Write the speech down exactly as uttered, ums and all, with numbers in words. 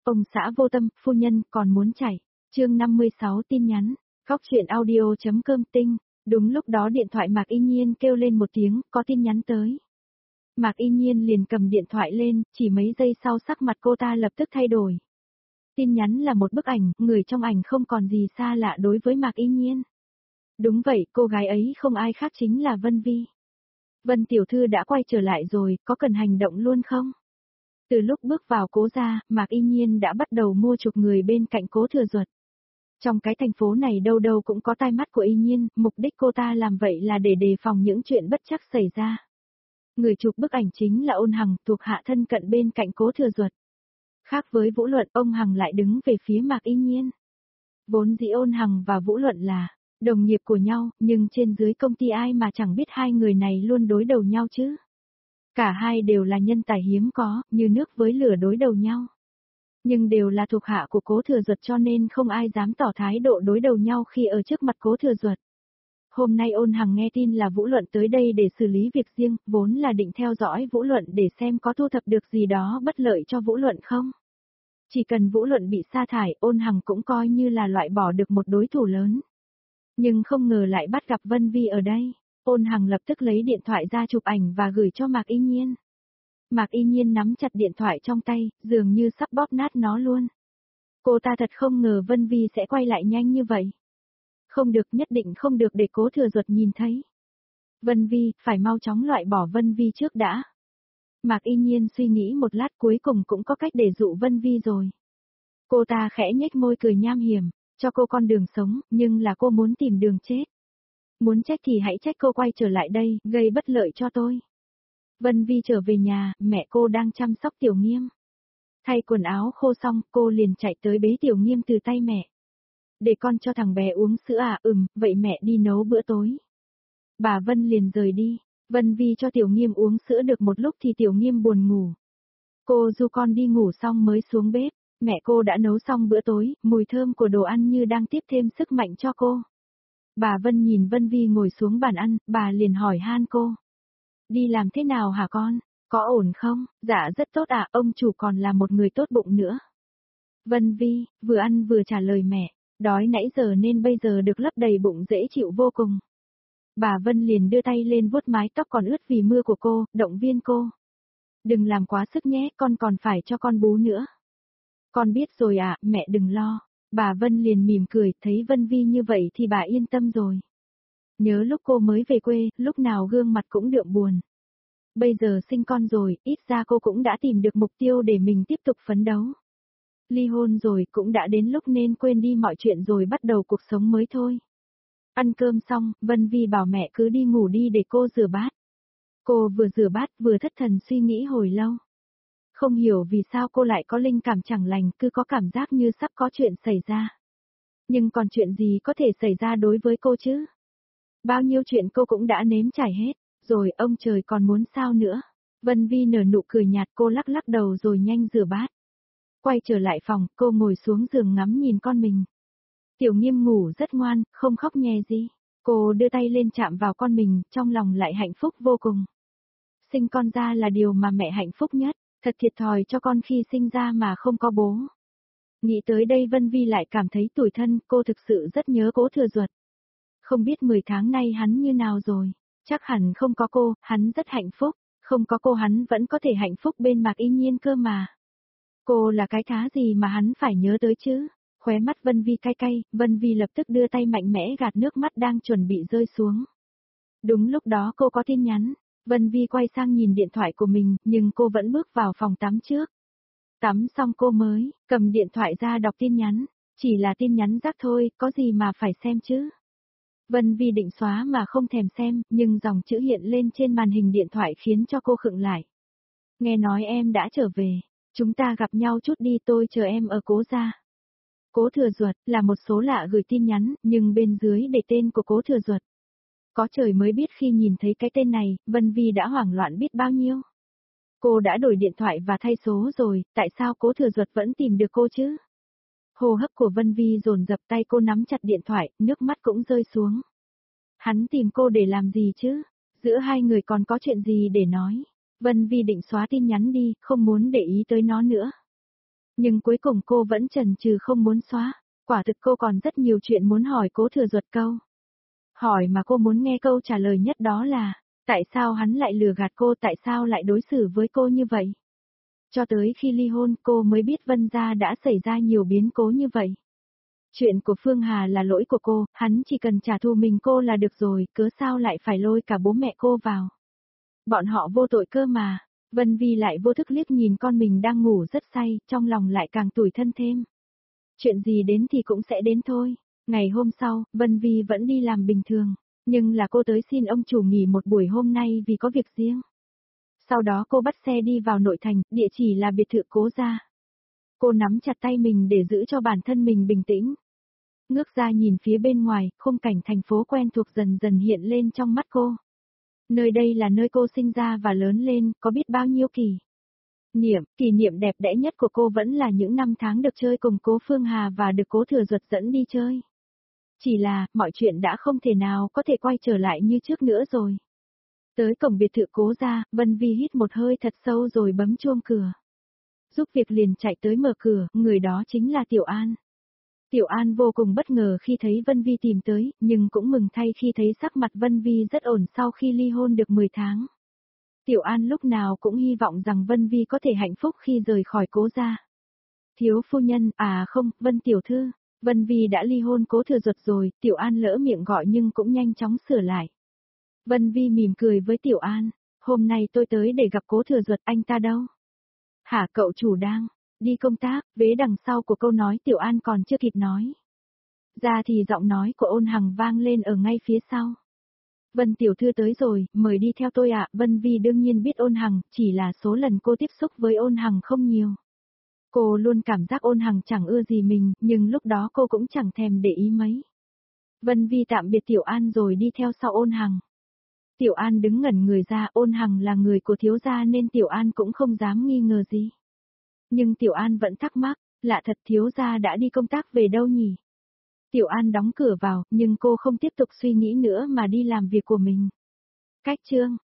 Ông xã vô tâm, phu nhân còn muốn chảy. Chương năm mươi sáu tin nhắn. Góc chuyện audio.com tinh. Đúng lúc đó điện thoại Mạc Y Nhiên kêu lên một tiếng, có tin nhắn tới. Mạc Y Nhiên liền cầm điện thoại lên, chỉ mấy giây sau sắc mặt cô ta lập tức thay đổi. Tin nhắn là một bức ảnh, người trong ảnh không còn gì xa lạ đối với Mạc Y Nhiên. Đúng vậy, cô gái ấy không ai khác chính là Vân Vi. Vân tiểu thư đã quay trở lại rồi, có cần hành động luôn không? Từ lúc bước vào Cố gia, Mạc Y Nhiên đã bắt đầu mua chuộc người bên cạnh Cố Thừa Duật. Trong cái thành phố này đâu đâu cũng có tai mắt của Y Nhiên, mục đích cô ta làm vậy là để đề phòng những chuyện bất trắc xảy ra. Người chụp bức ảnh chính là Ôn Hằng, thuộc hạ thân cận bên cạnh Cố Thừa Duật. Khác với Vũ Luận, ông Hằng lại đứng về phía Mạc Y Nhiên. Vốn dĩ Ôn Hằng và Vũ Luận là đồng nghiệp của nhau, nhưng trên dưới công ty ai mà chẳng biết hai người này luôn đối đầu nhau chứ. Cả hai đều là nhân tài hiếm có, như nước với lửa đối đầu nhau. Nhưng đều là thuộc hạ của Cố Thừa Duật cho nên không ai dám tỏ thái độ đối đầu nhau khi ở trước mặt Cố Thừa Duật. Hôm nay Ôn Hằng nghe tin là Vũ Luận tới đây để xử lý việc riêng, vốn là định theo dõi Vũ Luận để xem có thu thập được gì đó bất lợi cho Vũ Luận không. Chỉ cần Vũ Luận bị sa thải, Ôn Hằng cũng coi như là loại bỏ được một đối thủ lớn. Nhưng không ngờ lại bắt gặp Vân Vi ở đây. Ôn Hằng lập tức lấy điện thoại ra chụp ảnh và gửi cho Mạc Y Nhiên. Mạc Y Nhiên nắm chặt điện thoại trong tay, dường như sắp bóp nát nó luôn. Cô ta thật không ngờ Vân Vi sẽ quay lại nhanh như vậy. Không được, nhất định không được để Cố Thừa Duật nhìn thấy. Vân Vi, phải mau chóng loại bỏ Vân Vi trước đã. Mạc Y Nhiên suy nghĩ một lát cuối cùng cũng có cách để dụ Vân Vi rồi. Cô ta khẽ nhếch môi cười nham hiểm, cho cô con đường sống, nhưng là cô muốn tìm đường chết. Muốn trách thì hãy trách cô quay trở lại đây, gây bất lợi cho tôi. Vân Vi trở về nhà, mẹ cô đang chăm sóc Tiểu Nghiêm. Thay quần áo khô xong, cô liền chạy tới bế Tiểu Nghiêm từ tay mẹ. Để con cho thằng bé uống sữa à, ừm, vậy mẹ đi nấu bữa tối. Bà Vân liền rời đi, Vân Vi cho Tiểu Nghiêm uống sữa được một lúc thì Tiểu Nghiêm buồn ngủ. Cô du con đi ngủ xong mới xuống bếp, mẹ cô đã nấu xong bữa tối, mùi thơm của đồ ăn như đang tiếp thêm sức mạnh cho cô. Bà Vân nhìn Vân Vi ngồi xuống bàn ăn, bà liền hỏi han cô. Đi làm thế nào hả con? Có ổn không? Dạ rất tốt ạ, à, ông chủ còn là một người tốt bụng nữa. Vân Vi, vừa ăn vừa trả lời mẹ, đói nãy giờ nên bây giờ được lấp đầy bụng dễ chịu vô cùng. Bà Vân liền đưa tay lên vuốt mái tóc còn ướt vì mưa của cô, động viên cô. Đừng làm quá sức nhé, con còn phải cho con bú nữa. Con biết rồi ạ, à, mẹ đừng lo. Bà Vân liền mỉm cười, thấy Vân Vi như vậy thì bà yên tâm rồi. Nhớ lúc cô mới về quê, lúc nào gương mặt cũng đượm buồn. Bây giờ sinh con rồi, ít ra cô cũng đã tìm được mục tiêu để mình tiếp tục phấn đấu. Ly hôn rồi, cũng đã đến lúc nên quên đi mọi chuyện rồi bắt đầu cuộc sống mới thôi. Ăn cơm xong, Vân Vi bảo mẹ cứ đi ngủ đi để cô rửa bát. Cô vừa rửa bát vừa thất thần suy nghĩ hồi lâu. Không hiểu vì sao cô lại có linh cảm chẳng lành, cứ có cảm giác như sắp có chuyện xảy ra. Nhưng còn chuyện gì có thể xảy ra đối với cô chứ? Bao nhiêu chuyện cô cũng đã nếm trải hết, rồi ông trời còn muốn sao nữa? Vân Vi nở nụ cười nhạt, cô lắc lắc đầu rồi nhanh rửa bát. Quay trở lại phòng, cô ngồi xuống giường ngắm nhìn con mình. Tiểu Nghiêm ngủ rất ngoan, không khóc nhè gì. Cô đưa tay lên chạm vào con mình, trong lòng lại hạnh phúc vô cùng. Sinh con ra là điều mà mẹ hạnh phúc nhất, thật thiệt thòi cho con khi sinh ra mà không có bố. Nghĩ tới đây Vân Vi lại cảm thấy tủi thân, cô thực sự rất nhớ Cố Thừa Duật. Không biết mười tháng nay hắn như nào rồi, chắc hẳn không có cô, hắn rất hạnh phúc, không có cô hắn vẫn có thể hạnh phúc bên Mạc Y Nhiên cơ mà. Cô là cái thá gì mà hắn phải nhớ tới chứ? Khóe mắt Vân Vi cay cay, Vân Vi lập tức đưa tay mạnh mẽ gạt nước mắt đang chuẩn bị rơi xuống. Đúng lúc đó cô có tin nhắn, Vân Vi quay sang nhìn điện thoại của mình, nhưng cô vẫn bước vào phòng tắm trước. Tắm xong cô mới cầm điện thoại ra đọc tin nhắn, chỉ là tin nhắn rác thôi, có gì mà phải xem chứ. Vân Vi định xóa mà không thèm xem, nhưng dòng chữ hiện lên trên màn hình điện thoại khiến cho cô khựng lại. Nghe nói em đã trở về, chúng ta gặp nhau chút đi, tôi chờ em ở Cố gia. Cố Thừa Duật là một số lạ gửi tin nhắn, nhưng bên dưới để tên của Cố Thừa Duật. Có trời mới biết khi nhìn thấy cái tên này, Vân Vi đã hoảng loạn biết bao nhiêu. Cô đã đổi điện thoại và thay số rồi, tại sao Cố Thừa Duật vẫn tìm được cô chứ? Hô hấp của Vân Vi dồn dập, tay cô nắm chặt điện thoại, nước mắt cũng rơi xuống. Hắn tìm cô để làm gì chứ? Giữa hai người còn có chuyện gì để nói? Vân Vi định xóa tin nhắn đi, không muốn để ý tới nó nữa. Nhưng cuối cùng cô vẫn chần chừ không muốn xóa, quả thực cô còn rất nhiều chuyện muốn hỏi Cố Thừa Duật câu. Hỏi mà cô muốn nghe câu trả lời nhất đó là, tại sao hắn lại lừa gạt cô, tại sao lại đối xử với cô như vậy? Cho tới khi ly hôn cô mới biết Vân gia đã xảy ra nhiều biến cố như vậy. Chuyện của Phương Hà là lỗi của cô, hắn chỉ cần trả thù mình cô là được rồi, cớ sao lại phải lôi cả bố mẹ cô vào. Bọn họ vô tội cơ mà. Vân Vi lại vô thức liếc nhìn con mình đang ngủ rất say, trong lòng lại càng tủi thân thêm. Chuyện gì đến thì cũng sẽ đến thôi. Ngày hôm sau, Vân Vi vẫn đi làm bình thường, nhưng là cô tới xin ông chủ nghỉ một buổi hôm nay vì có việc riêng. Sau đó cô bắt xe đi vào nội thành, địa chỉ là biệt thự Cố gia. Cô nắm chặt tay mình để giữ cho bản thân mình bình tĩnh. Ngước ra nhìn phía bên ngoài, khung cảnh thành phố quen thuộc dần dần hiện lên trong mắt cô. Nơi đây là nơi cô sinh ra và lớn lên, có biết bao nhiêu kỷ niệm, kỷ niệm đẹp đẽ nhất của cô vẫn là những năm tháng được chơi cùng Cố Phương Hà và được Cố Thừa Duật dẫn đi chơi. Chỉ là, mọi chuyện đã không thể nào có thể quay trở lại như trước nữa rồi. Tới cổng biệt thự Cố gia, Vân Vi hít một hơi thật sâu rồi bấm chuông cửa. Giúp việc liền chạy tới mở cửa, người đó chính là Tiểu An. Tiểu An vô cùng bất ngờ khi thấy Vân Vi tìm tới, nhưng cũng mừng thay khi thấy sắc mặt Vân Vi rất ổn sau khi ly hôn được mười tháng. Tiểu An lúc nào cũng hy vọng rằng Vân Vi có thể hạnh phúc khi rời khỏi Cố gia. Thiếu phu nhân, à không, Vân tiểu thư, Vân Vi đã ly hôn Cố Thừa Duật rồi, Tiểu An lỡ miệng gọi nhưng cũng nhanh chóng sửa lại. Vân Vi mỉm cười với Tiểu An, hôm nay tôi tới để gặp Cố Thừa Duật, anh ta đâu? Hả, cậu chủ đang đi công tác, vế đằng sau của câu nói Tiểu An còn chưa kịp nói. Ra thì giọng nói của Ôn Hằng vang lên ở ngay phía sau. Vân tiểu thư tới rồi, mời đi theo tôi ạ. Vân Vi đương nhiên biết Ôn Hằng, chỉ là số lần cô tiếp xúc với Ôn Hằng không nhiều. Cô luôn cảm giác Ôn Hằng chẳng ưa gì mình, nhưng lúc đó cô cũng chẳng thèm để ý mấy. Vân Vi tạm biệt Tiểu An rồi đi theo sau Ôn Hằng. Tiểu An đứng ngẩn người ra, Ôn Hằng là người của thiếu gia nên Tiểu An cũng không dám nghi ngờ gì. Nhưng Tiểu An vẫn thắc mắc, lạ thật, thiếu gia đã đi công tác về đâu nhỉ? Tiểu An đóng cửa vào, nhưng cô không tiếp tục suy nghĩ nữa mà đi làm việc của mình. Cách chương